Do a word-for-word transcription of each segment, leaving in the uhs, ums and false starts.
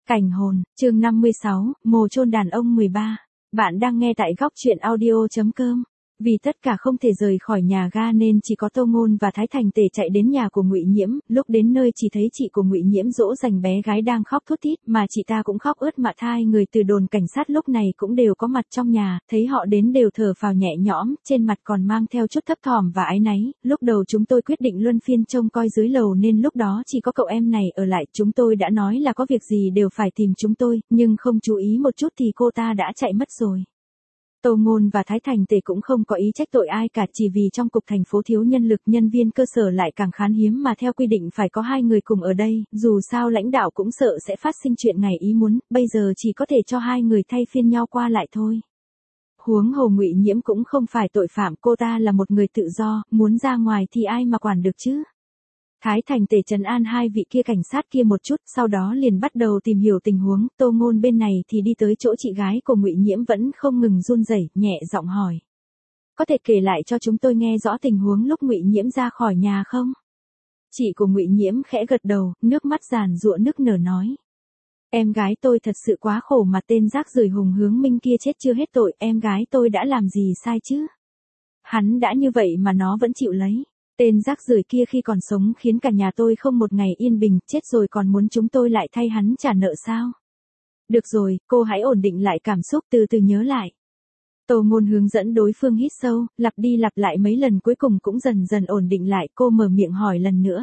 Cảnh hồn, chương năm mươi sáu, mồ chôn đàn ông mười ba. Bạn đang nghe tại góc truyện audio.com. Vì tất cả không thể rời khỏi nhà ga nên chỉ có Tô Ngôn và Thái Thành Tề chạy đến nhà của Ngụy Nhiễm, lúc đến nơi chỉ thấy chị của Ngụy Nhiễm dỗ dành bé gái đang khóc thút thít, mà chị ta cũng khóc ướt mặt. Hai người từ đồn cảnh sát lúc này cũng đều có mặt trong nhà, thấy họ đến đều thở phào nhẹ nhõm, trên mặt còn mang theo chút thấp thỏm và áy náy. Lúc đầu chúng tôi quyết định luân phiên trông coi dưới lầu nên lúc đó chỉ có cậu em này ở lại, chúng tôi đã nói là có việc gì đều phải tìm chúng tôi, nhưng không chú ý một chút thì cô ta đã chạy mất rồi. Tô Ngôn và Thái Thành Tề cũng không có ý trách tội ai cả, chỉ vì trong cục thành phố thiếu nhân lực, nhân viên cơ sở lại càng khan hiếm mà theo quy định phải có hai người cùng ở đây, dù sao lãnh đạo cũng sợ sẽ phát sinh chuyện ngoài ý muốn, bây giờ chỉ có thể cho hai người thay phiên nhau qua lại thôi. Huống hồ Ngụy Nhiễm cũng không phải tội phạm, cô ta là một người tự do, muốn ra ngoài thì ai mà quản được chứ. Thái Thành Tề trấn an hai vị kia cảnh sát kia một chút, sau đó liền bắt đầu tìm hiểu tình huống. Tô Ngôn bên này thì đi tới chỗ chị gái của Ngụy Nhiễm vẫn không ngừng run rẩy, nhẹ giọng hỏi: "Có thể kể lại cho chúng tôi nghe rõ tình huống lúc Ngụy Nhiễm ra khỏi nhà không?" Chị của Ngụy Nhiễm khẽ gật đầu, nước mắt giàn giụa nức nở nói: "Em gái tôi thật sự quá khổ mà tên rác rưởi Hùng Hướng Minh kia chết chưa hết tội, em gái tôi đã làm gì sai chứ? Hắn đã như vậy mà nó vẫn chịu lấy. Tên rác rưởi kia khi còn sống khiến cả nhà tôi không một ngày yên bình, chết rồi còn muốn chúng tôi lại thay hắn trả nợ sao? Được rồi, cô hãy ổn định lại cảm xúc, từ từ nhớ lại." Tô Ngôn hướng dẫn đối phương hít sâu, lặp đi lặp lại mấy lần cuối cùng cũng dần dần ổn định lại, cô mở miệng hỏi lần nữa: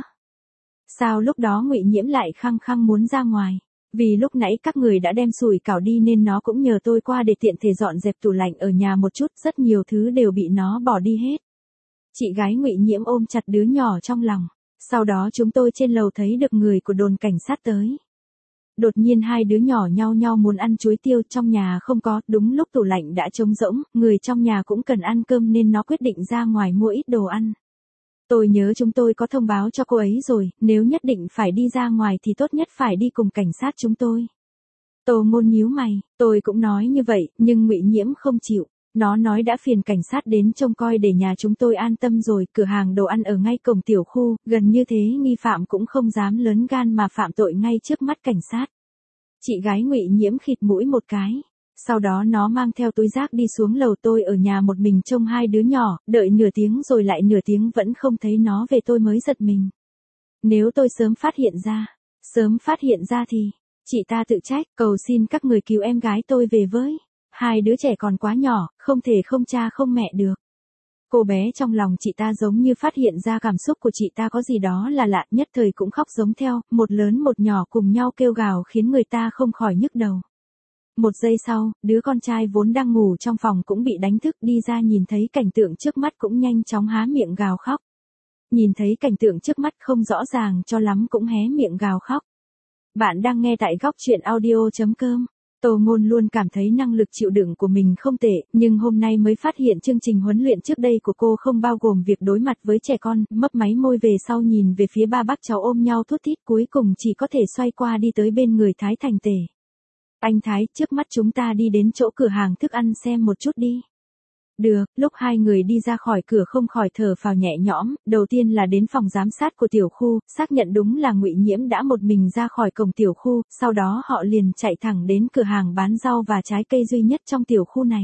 "Sao lúc đó Ngụy Nhiễm lại khăng khăng muốn ra ngoài? Vì lúc nãy các người đã đem sủi cảo đi nên nó cũng nhờ tôi qua để tiện thể dọn dẹp tủ lạnh ở nhà một chút, rất nhiều thứ đều bị nó bỏ đi hết." Chị gái Ngụy Nhiễm ôm chặt đứa nhỏ trong lòng. "Sau đó chúng tôi trên lầu thấy được người của đồn cảnh sát tới. Đột nhiên hai đứa nhỏ nhau nhau muốn ăn chuối tiêu, trong nhà không có, đúng lúc tủ lạnh đã trống rỗng, người trong nhà cũng cần ăn cơm nên nó quyết định ra ngoài mua ít đồ ăn. Tôi nhớ chúng tôi có thông báo cho cô ấy rồi, nếu nhất định phải đi ra ngoài thì tốt nhất phải đi cùng cảnh sát chúng tôi." Tô Ngôn nhíu mày, "Tôi cũng nói như vậy, nhưng Ngụy Nhiễm không chịu. Nó nói đã phiền cảnh sát đến trông coi để nhà chúng tôi an tâm rồi, cửa hàng đồ ăn ở ngay cổng tiểu khu, gần như thế nghi phạm cũng không dám lớn gan mà phạm tội ngay trước mắt cảnh sát." Chị gái Ngụy Nhiễm khịt mũi một cái. "Sau đó nó mang theo túi rác đi xuống lầu, tôi ở nhà một mình trông hai đứa nhỏ, đợi nửa tiếng rồi lại nửa tiếng vẫn không thấy nó về, tôi mới giật mình. Nếu tôi sớm phát hiện ra, sớm phát hiện ra thì..." Chị ta tự trách, "Cầu xin các người cứu em gái tôi về với. Hai đứa trẻ còn quá nhỏ, không thể không cha không mẹ được." Cô bé trong lòng chị ta giống như phát hiện ra cảm xúc của chị ta có gì đó là lạ, nhất thời cũng khóc giống theo, một lớn một nhỏ cùng nhau kêu gào khiến người ta không khỏi nhức đầu. Một giây sau, đứa con trai vốn đang ngủ trong phòng cũng bị đánh thức, đi ra nhìn thấy cảnh tượng trước mắt cũng nhanh chóng há miệng gào khóc. Nhìn thấy cảnh tượng trước mắt không rõ ràng cho lắm cũng hé miệng gào khóc. Bạn đang nghe tại góc truyện audio.com. Tô Ngôn luôn cảm thấy năng lực chịu đựng của mình không tệ, nhưng hôm nay mới phát hiện chương trình huấn luyện trước đây của cô không bao gồm việc đối mặt với trẻ con, mấp máy môi về sau nhìn về phía ba bác cháu ôm nhau thút thít, cuối cùng chỉ có thể xoay qua đi tới bên người Thái Thành Tề. "Anh Thái, trước mắt chúng ta đi đến chỗ cửa hàng thức ăn xem một chút đi." Được, lúc hai người đi ra khỏi cửa không khỏi thở phào nhẹ nhõm, đầu tiên là đến phòng giám sát của tiểu khu, xác nhận đúng là Ngụy Nhiễm đã một mình ra khỏi cổng tiểu khu, sau đó họ liền chạy thẳng đến cửa hàng bán rau và trái cây duy nhất trong tiểu khu này.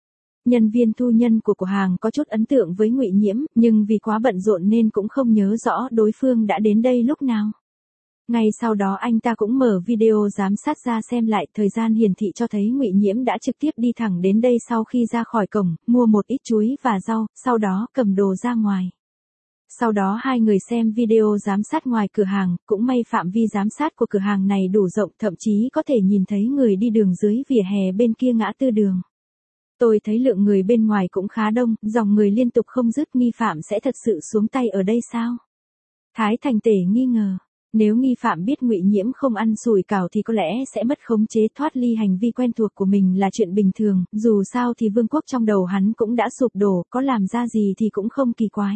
Nhân viên thu nhân của cửa hàng có chút ấn tượng với Ngụy Nhiễm, nhưng vì quá bận rộn nên cũng không nhớ rõ đối phương đã đến đây lúc nào. Ngay sau đó anh ta cũng mở video giám sát ra xem lại, thời gian hiển thị cho thấy Ngụy Nhiễm đã trực tiếp đi thẳng đến đây sau khi ra khỏi cổng, mua một ít chuối và rau, sau đó cầm đồ ra ngoài. Sau đó hai người xem video giám sát ngoài cửa hàng, cũng may phạm vi giám sát của cửa hàng này đủ rộng, thậm chí có thể nhìn thấy người đi đường dưới vỉa hè bên kia ngã tư đường. "Tôi thấy lượng người bên ngoài cũng khá đông, dòng người liên tục không dứt, nghi phạm sẽ thật sự xuống tay ở đây sao?" Thái Thành Tề nghi ngờ. Nếu nghi phạm biết Ngụy Nhiễm không ăn sủi cảo thì có lẽ sẽ mất khống chế, thoát ly hành vi quen thuộc của mình là chuyện bình thường, dù sao thì vương quốc trong đầu hắn cũng đã sụp đổ, có làm ra gì thì cũng không kỳ quái.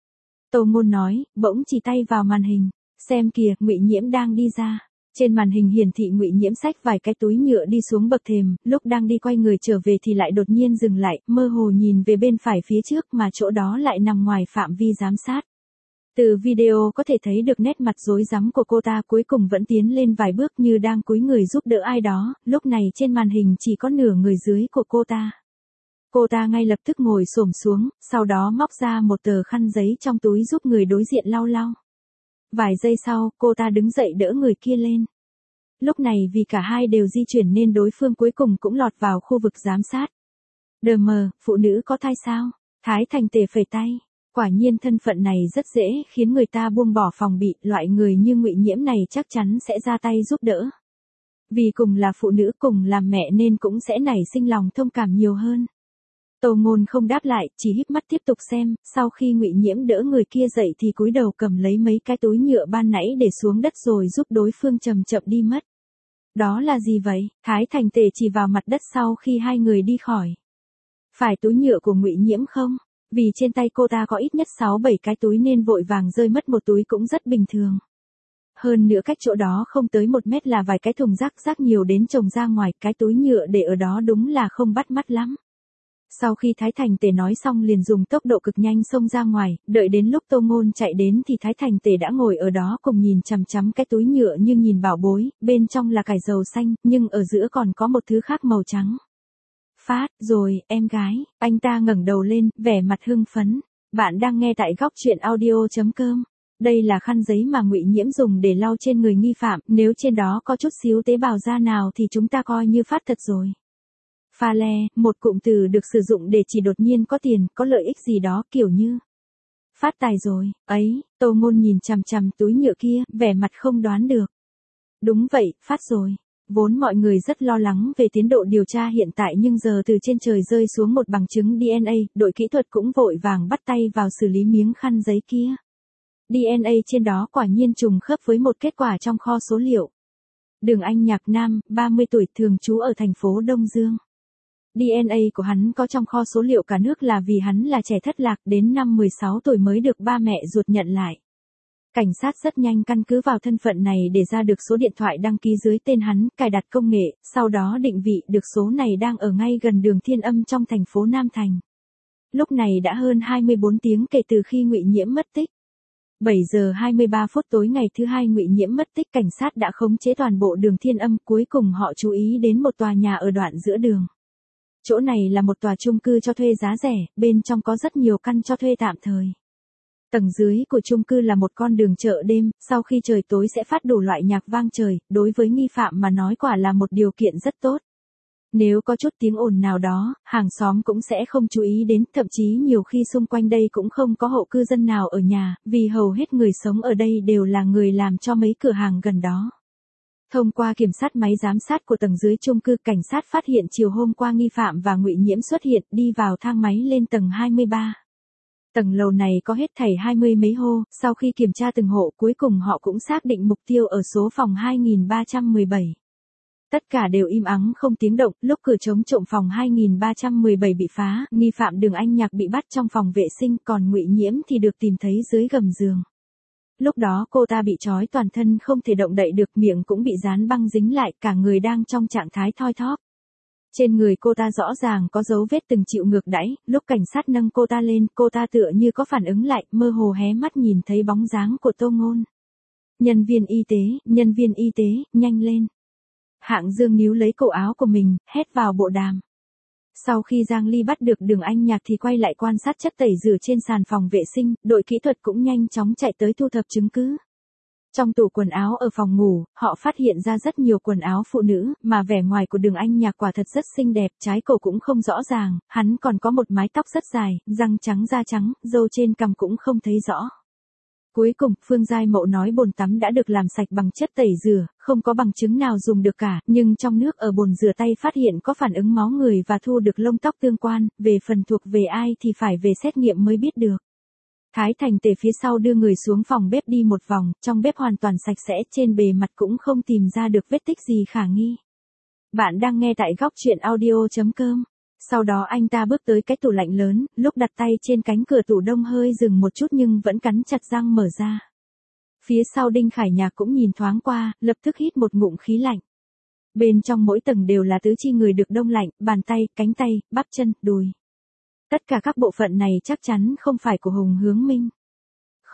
Tô Ngôn nói, bỗng chỉ tay vào màn hình. "Xem kìa, Ngụy Nhiễm đang đi ra." Trên màn hình hiển thị Ngụy Nhiễm xách vài cái túi nhựa đi xuống bậc thềm, lúc đang đi quay người trở về thì lại đột nhiên dừng lại, mơ hồ nhìn về bên phải phía trước mà chỗ đó lại nằm ngoài phạm vi giám sát. Từ video có thể thấy được nét mặt rối rắm của cô ta cuối cùng vẫn tiến lên vài bước như đang cúi người giúp đỡ ai đó, lúc này trên màn hình chỉ có nửa người dưới của cô ta. Cô ta ngay lập tức ngồi xổm xuống, sau đó móc ra một tờ khăn giấy trong túi giúp người đối diện lau lau. Vài giây sau, cô ta đứng dậy đỡ người kia lên. Lúc này vì cả hai đều di chuyển nên đối phương cuối cùng cũng lọt vào khu vực giám sát. Đờ mờ, phụ nữ có thai sao? Thái Thành Tề phẩy tay. Quả nhiên thân phận này rất dễ khiến người ta buông bỏ phòng bị, loại người như Ngụy Nhiễm này chắc chắn sẽ ra tay giúp đỡ. Vì cùng là phụ nữ cùng làm mẹ nên cũng sẽ nảy sinh lòng thông cảm nhiều hơn. Tô Ngôn không đáp lại, chỉ híp mắt tiếp tục xem, sau khi Ngụy Nhiễm đỡ người kia dậy thì cúi đầu cầm lấy mấy cái túi nhựa ban nãy để xuống đất rồi giúp đối phương chậm chậm đi mất. Đó là gì vậy? Thái Thành Tề chỉ vào mặt đất sau khi hai người đi khỏi. Phải túi nhựa của Ngụy Nhiễm không? Vì trên tay cô ta có ít nhất sáu bảy cái túi nên vội vàng rơi mất một túi cũng rất bình thường. Hơn nữa cách chỗ đó không tới một mét là vài cái thùng rác rác nhiều đến chồng ra ngoài, cái túi nhựa để ở đó đúng là không bắt mắt lắm. Sau khi Thái Thành Tề nói xong liền dùng tốc độ cực nhanh xông ra ngoài, đợi đến lúc Tô Ngôn chạy đến thì Thái Thành Tề đã ngồi ở đó cùng nhìn chằm chằm cái túi nhựa như nhìn bảo bối, bên trong là cải dầu xanh, nhưng ở giữa còn có một thứ khác màu trắng. Phát, rồi, em gái, anh ta ngẩng đầu lên, vẻ mặt hưng phấn. Bạn đang nghe tại góc truyện audio chấm com. Đây là khăn giấy mà Ngụy Nhiễm dùng để lau trên người nghi phạm, nếu trên đó có chút xíu tế bào da nào thì chúng ta coi như phát thật rồi. Pha le, một cụm từ được sử dụng để chỉ đột nhiên có tiền, có lợi ích gì đó kiểu như phát tài rồi, ấy, Tô Ngôn nhìn chằm chằm túi nhựa kia, vẻ mặt không đoán được. Đúng vậy, phát rồi. Vốn mọi người rất lo lắng về tiến độ điều tra hiện tại nhưng giờ từ trên trời rơi xuống một bằng chứng đê en a, đội kỹ thuật cũng vội vàng bắt tay vào xử lý miếng khăn giấy kia. đê en a trên đó quả nhiên trùng khớp với một kết quả trong kho số liệu. Đường Anh Nhạc Nam, ba mươi tuổi, thường trú ở thành phố Đông Dương. đê en a của hắn có trong kho số liệu cả nước là vì hắn là trẻ thất lạc, đến năm mười sáu tuổi mới được ba mẹ ruột nhận lại. Cảnh sát rất nhanh căn cứ vào thân phận này để ra được số điện thoại đăng ký dưới tên hắn, cài đặt công nghệ, sau đó định vị được số này đang ở ngay gần đường Thiên Âm trong thành phố Nam Thành. Lúc này đã hơn hai mươi bốn tiếng kể từ khi Ngụy Nhiễm mất tích. bảy giờ hai mươi ba phút tối ngày thứ hai Ngụy Nhiễm mất tích, cảnh sát đã khống chế toàn bộ đường Thiên Âm, cuối cùng họ chú ý đến một tòa nhà ở đoạn giữa đường. Chỗ này là một tòa chung cư cho thuê giá rẻ, bên trong có rất nhiều căn cho thuê tạm thời. Tầng dưới của chung cư là một con đường chợ đêm, sau khi trời tối sẽ phát đủ loại nhạc vang trời, đối với nghi phạm mà nói quả là một điều kiện rất tốt. Nếu có chút tiếng ồn nào đó, hàng xóm cũng sẽ không chú ý đến, thậm chí nhiều khi xung quanh đây cũng không có hộ cư dân nào ở nhà, vì hầu hết người sống ở đây đều là người làm cho mấy cửa hàng gần đó. Thông qua kiểm soát máy giám sát của tầng dưới chung cư, cảnh sát phát hiện chiều hôm qua nghi phạm và Ngụy Nhiễm xuất hiện, đi vào thang máy lên tầng hai mươi ba. Tầng lầu này có hết thảy hai mươi mấy hộ, sau khi kiểm tra từng hộ cuối cùng họ cũng xác định mục tiêu ở số phòng hai nghìn ba trăm mười bảy. Tất cả đều im ắng không tiếng động, lúc cửa chống trộm phòng hai nghìn ba trăm mười bảy bị phá, nghi phạm Đường Anh Nhạc bị bắt trong phòng vệ sinh, còn Ngụy Nhiễm thì được tìm thấy dưới gầm giường. Lúc đó cô ta bị trói toàn thân không thể động đậy được, miệng cũng bị dán băng dính lại, cả người đang trong trạng thái thoi thóp. Trên người cô ta rõ ràng có dấu vết từng chịu ngược đãi, lúc cảnh sát nâng cô ta lên, cô ta tựa như có phản ứng lại, mơ hồ hé mắt nhìn thấy bóng dáng của Tô Ngôn. Nhân viên y tế, nhân viên y tế, nhanh lên. Hạng Dương níu lấy cổ áo của mình, hét vào bộ đàm. Sau khi Giang Ly bắt được Đường Anh Nhạc thì quay lại quan sát chất tẩy rửa trên sàn phòng vệ sinh, đội kỹ thuật cũng nhanh chóng chạy tới thu thập chứng cứ. Trong tủ quần áo ở phòng ngủ, họ phát hiện ra rất nhiều quần áo phụ nữ, mà vẻ ngoài của Đường Anh Nhạc quả thật rất xinh đẹp, trái cổ cũng không rõ ràng, hắn còn có một mái tóc rất dài, răng trắng da trắng, râu trên cằm cũng không thấy rõ. Cuối cùng, Phương Giai Mậu nói bồn tắm đã được làm sạch bằng chất tẩy rửa, không có bằng chứng nào dùng được cả, nhưng trong nước ở bồn rửa tay phát hiện có phản ứng máu người và thu được lông tóc tương quan, về phần thuộc về ai thì phải về xét nghiệm mới biết được. Thái Thành Tề phía sau đưa người xuống phòng bếp đi một vòng, trong bếp hoàn toàn sạch sẽ, trên bề mặt cũng không tìm ra được vết tích gì khả nghi. Bạn đang nghe tại góc truyện audio chấm com. Sau đó anh ta bước tới cái tủ lạnh lớn, lúc đặt tay trên cánh cửa tủ đông hơi dừng một chút nhưng vẫn cắn chặt răng mở ra. Phía sau Đinh Khải Nhạc cũng nhìn thoáng qua, lập tức hít một ngụm khí lạnh. Bên trong mỗi tầng đều là tứ chi người được đông lạnh, bàn tay, cánh tay, bắp chân, đùi. Tất cả các bộ phận này chắc chắn không phải của Hùng Hướng Minh.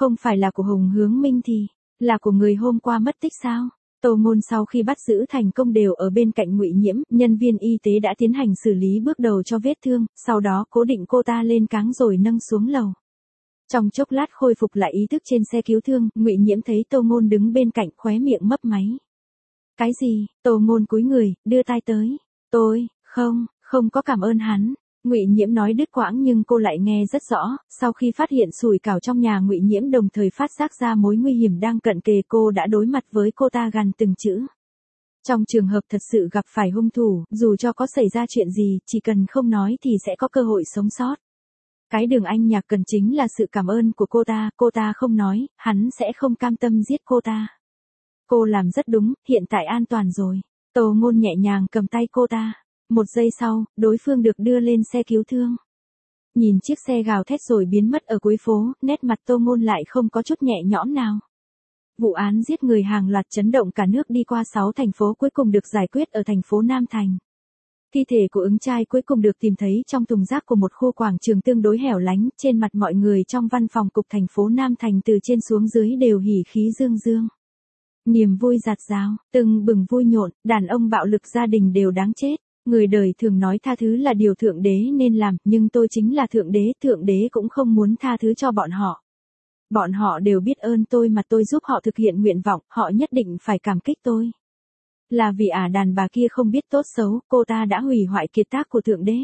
Không phải là của Hùng Hướng Minh thì, là của người hôm qua mất tích sao? Tô Ngôn sau khi bắt giữ thành công đều ở bên cạnh Ngụy Nhiễm, nhân viên y tế đã tiến hành xử lý bước đầu cho vết thương, sau đó cố định cô ta lên cáng rồi nâng xuống lầu. Trong chốc lát khôi phục lại ý thức trên xe cứu thương, Ngụy Nhiễm thấy Tô Ngôn đứng bên cạnh khóe miệng mấp máy. Cái gì? Tô Ngôn cúi người, đưa tay tới. Tôi, không, không có cảm ơn hắn. Ngụy Nhiễm nói đứt quãng nhưng cô lại nghe rất rõ, sau khi phát hiện sủi cảo trong nhà Ngụy Nhiễm đồng thời phát giác ra mối nguy hiểm đang cận kề, cô đã đối mặt với cô ta gần từng chữ. Trong trường hợp thật sự gặp phải hung thủ, dù cho có xảy ra chuyện gì, chỉ cần không nói thì sẽ có cơ hội sống sót. Cái Đường Anh Nhạc cần chính là sự cảm ơn của cô ta, cô ta không nói, hắn sẽ không cam tâm giết cô ta. Cô làm rất đúng, hiện tại an toàn rồi. Tô Ngôn nhẹ nhàng cầm tay cô ta. Một giây sau, đối phương được đưa lên xe cứu thương. Nhìn chiếc xe gào thét rồi biến mất ở cuối phố, nét mặt Tô Ngôn lại không có chút nhẹ nhõm nào. Vụ án giết người hàng loạt chấn động cả nước đi qua sáu thành phố cuối cùng được giải quyết ở thành phố Nam Thành. Thi thể của ứng trai cuối cùng được tìm thấy trong thùng rác của một khu quảng trường tương đối hẻo lánh, trên mặt mọi người trong văn phòng cục thành phố Nam Thành từ trên xuống dưới đều hỉ khí dương dương. Niềm vui dạt dào, từng bừng vui nhộn, đàn ông bạo lực gia đình đều đáng chết. Người đời thường nói tha thứ là điều Thượng Đế nên làm, nhưng tôi chính là Thượng Đế, Thượng Đế cũng không muốn tha thứ cho bọn họ. Bọn họ đều biết ơn tôi mà tôi giúp họ thực hiện nguyện vọng, họ nhất định phải cảm kích tôi. Là vì ả đàn bà kia không biết tốt xấu, cô ta đã hủy hoại kiệt tác của Thượng Đế.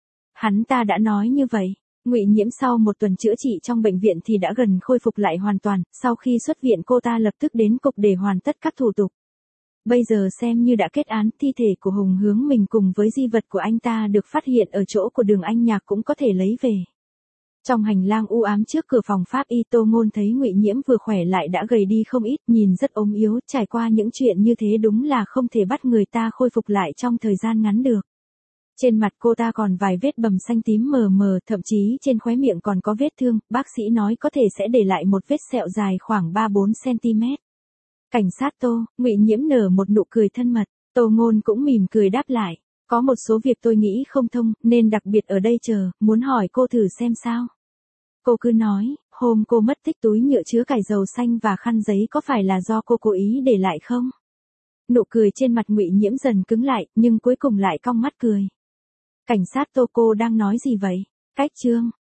Hắn ta đã nói như vậy. Ngụy Nhiễm sau một tuần chữa trị trong bệnh viện thì đã gần khôi phục lại hoàn toàn, sau khi xuất viện cô ta lập tức đến cục để hoàn tất các thủ tục. Bây giờ xem như đã kết án, thi thể của Hùng Hướng Minh cùng với di vật của anh ta được phát hiện ở chỗ của Đường Anh Nhạc cũng có thể lấy về. Trong hành lang u ám trước cửa phòng pháp y, Tô Ngôn thấy Ngụy Nhiễm vừa khỏe lại đã gầy đi không ít, nhìn rất ốm yếu, trải qua những chuyện như thế đúng là không thể bắt người ta khôi phục lại trong thời gian ngắn được. Trên mặt cô ta còn vài vết bầm xanh tím mờ mờ, thậm chí trên khóe miệng còn có vết thương, bác sĩ nói có thể sẽ để lại một vết sẹo dài khoảng ba bốn xăng-ti-mét. Cảnh sát Tô, Ngụy Nhiễm nở một nụ cười thân mật, Tô Ngôn cũng mỉm cười đáp lại, có một số việc tôi nghĩ không thông, nên đặc biệt ở đây chờ, muốn hỏi cô thử xem sao. Cô cứ nói, hôm cô mất tích túi nhựa chứa cải dầu xanh và khăn giấy có phải là do cô cố ý để lại không? Nụ cười trên mặt Ngụy Nhiễm dần cứng lại, nhưng cuối cùng lại cong mắt cười. Cảnh sát Tô, cô đang nói gì vậy? Cách Trương,